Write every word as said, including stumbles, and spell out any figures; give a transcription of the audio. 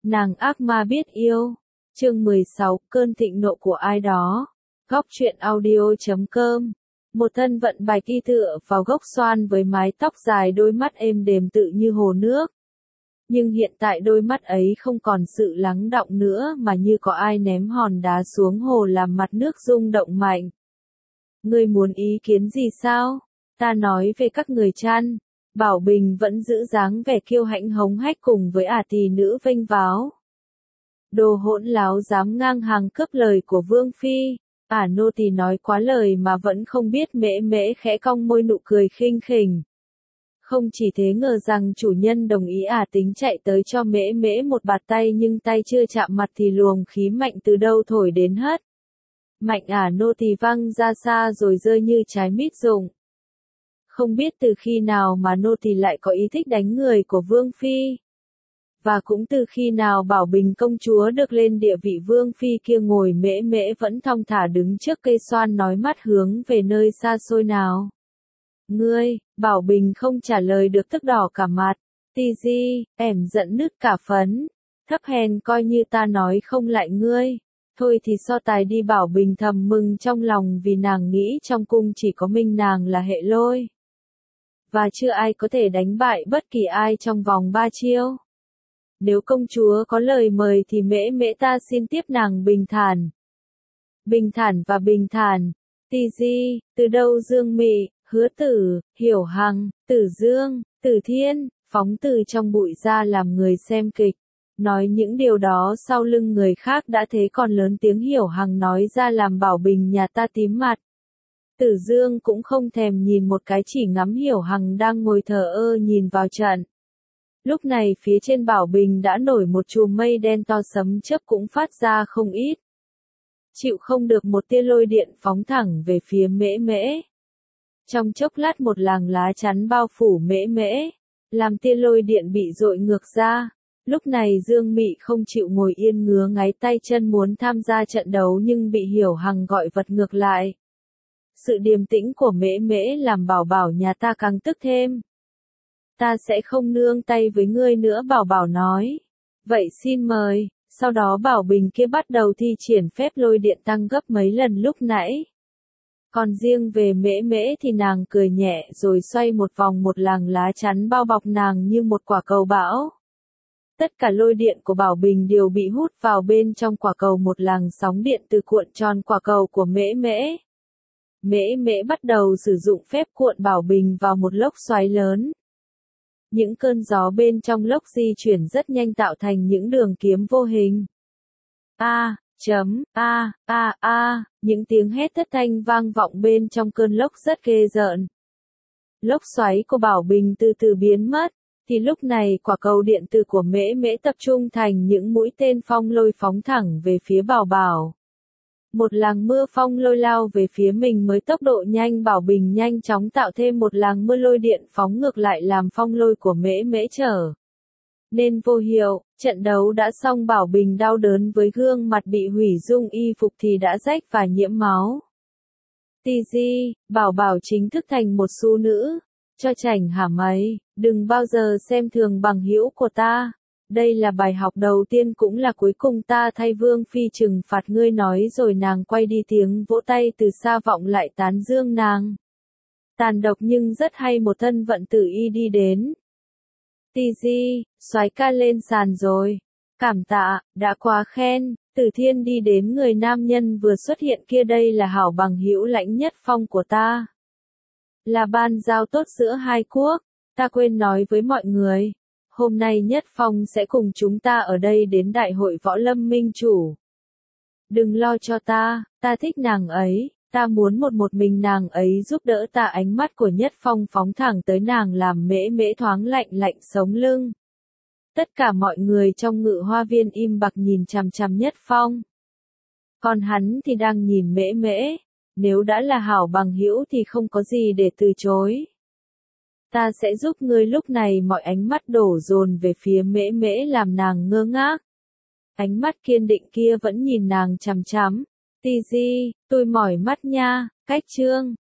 Nàng ác ma biết yêu. Chương mười sáu, cơn thịnh nộ của ai đó. Góc truyện audio chấm com. Một thân vận bạch y tựa vào gốc xoan với mái tóc dài, đôi mắt êm đềm tự như hồ nước. Nhưng hiện tại đôi mắt ấy không còn sự lắng đọng nữa mà như có ai ném hòn đá xuống hồ làm mặt nước rung động mạnh. Ngươi muốn ý kiến gì sao? Ta nói về các người chăn. Bảo Bình vẫn giữ dáng vẻ kiêu hãnh hống hách cùng với ả tỳ nữ vênh váo. Đồ hỗn láo dám ngang hàng cướp lời của Vương Phi. Ả nô tỳ nói quá lời mà vẫn không biết. Mễ Mễ khẽ cong môi nụ cười khinh khỉnh. Không chỉ thế, ngờ rằng chủ nhân đồng ý, ả tính chạy tới cho Mễ Mễ một bạt tay, nhưng tay chưa chạm mặt thì luồng khí mạnh từ đâu thổi đến hất. Mạnh ả nô tỳ văng ra xa rồi rơi như trái mít rụng. Không biết từ khi nào mà nô tỳ lại có ý thích đánh người của Vương Phi. Và cũng từ khi nào Bảo Bình công chúa được lên địa vị Vương Phi kia, ngồi Mễ Mễ vẫn thong thả đứng trước cây xoan nói mắt hướng về nơi xa xôi nào. Ngươi, Bảo Bình không trả lời được tức đỏ cả mặt. Tì di, ẻm giận nứt cả phấn. Thấp hèn, coi như ta nói không lại ngươi. Thôi thì so tài đi. Bảo Bình thầm mừng trong lòng vì nàng nghĩ trong cung chỉ có mình nàng là hệ lôi. Và chưa ai có thể đánh bại bất kỳ ai trong vòng ba chiêu. Nếu công chúa có lời mời thì Mễ Mễ ta xin tiếp nàng. Bình thản. Bình thản và bình thản. Tì di, từ đâu Dương Mị, Hứa Tử, Hiểu Hằng, Tử Dương, Tử Thiên, phóng từ trong bụi ra làm người xem kịch. Nói những điều đó sau lưng người khác đã thế còn lớn tiếng Hiểu Hằng nói ra làm Bảo Bình nhà ta tím mặt. Tử Dương cũng không thèm nhìn một cái, chỉ ngắm Hiểu Hằng đang ngồi thờ ơ nhìn vào trận. Lúc này phía trên Bảo Bình đã nổi một chùm mây đen to, sấm chớp cũng phát ra không ít. Chịu không được một tia lôi điện phóng thẳng về phía Mễ Mễ. Trong chốc lát một làng lá chắn bao phủ Mễ Mễ, làm tia lôi điện bị dội ngược ra. Lúc này Dương Mị không chịu ngồi yên, ngứa ngáy tay chân muốn tham gia trận đấu nhưng bị Hiểu Hằng gọi vật ngược lại. Sự điềm tĩnh của Mễ Mễ làm Bảo Bảo nhà ta càng tức thêm. Ta sẽ không nương tay với ngươi nữa, Bảo Bảo nói. Vậy xin mời. Sau đó Bảo Bình kia bắt đầu thi triển phép lôi điện tăng gấp mấy lần lúc nãy. Còn riêng về Mễ Mễ thì nàng cười nhẹ rồi xoay một vòng, một làng lá chắn bao bọc nàng như một quả cầu bão. Tất cả lôi điện của Bảo Bình đều bị hút vào bên trong quả cầu, một làng sóng điện từ cuộn tròn quả cầu của Mễ Mễ. Mễ Mễ bắt đầu sử dụng phép cuộn Bảo Bình vào một lốc xoáy lớn. Những cơn gió bên trong lốc di chuyển rất nhanh tạo thành những đường kiếm vô hình. A, chấm, a, a, a, những tiếng hét thất thanh vang vọng bên trong cơn lốc rất ghê rợn. Lốc xoáy của Bảo Bình từ từ biến mất, thì lúc này quả cầu điện tử của Mễ Mễ tập trung thành những mũi tên phong lôi phóng thẳng về phía Bảo Bảo. Một làng mưa phong lôi lao về phía mình mới tốc độ nhanh, Bảo Bình nhanh chóng tạo thêm một làng mưa lôi điện phóng ngược lại làm phong lôi của Mễ Mễ trở nên vô hiệu. Trận đấu đã xong, Bảo Bình đau đớn với gương mặt bị hủy dung, y phục thì đã rách và nhiễm máu. Tì di, Bảo Bảo chính thức thành một xu nữ. Cho chảnh hả mày, đừng bao giờ xem thường bằng hữu của ta. Đây là bài học đầu tiên cũng là cuối cùng, ta thay Vương Phi trừng phạt ngươi, nói rồi nàng quay đi, tiếng vỗ tay từ xa vọng lại tán dương nàng. Tàn độc nhưng rất hay, một thân vận tử y đi đến. Tì di, soái ca lên sàn rồi. Cảm tạ, đã quá khen. Tử Thiên đi đến người nam nhân vừa xuất hiện kia, đây là hảo bằng hữu lãnh nhất phong của ta. Là ban giao tốt giữa hai quốc. Ta quên nói với mọi người. Hôm nay Nhất Phong sẽ cùng chúng ta ở đây đến đại hội võ lâm minh chủ. Đừng lo cho ta, ta thích nàng ấy, ta muốn một một mình nàng ấy giúp đỡ ta. Ánh mắt của Nhất Phong phóng thẳng tới nàng làm Mễ Mễ thoáng lạnh lạnh sống lưng. Tất cả mọi người trong Ngự Hoa Viên im bặt nhìn chằm chằm Nhất Phong. Còn hắn thì đang nhìn Mễ Mễ, nếu đã là hảo bằng hữu thì không có gì để từ chối. Ta sẽ giúp ngươi. Lúc này mọi ánh mắt đổ dồn về phía Mễ Mễ làm nàng ngơ ngác. Ánh mắt kiên định kia vẫn nhìn nàng chằm chằm. Tì di, tôi mỏi mắt nha, cách trương.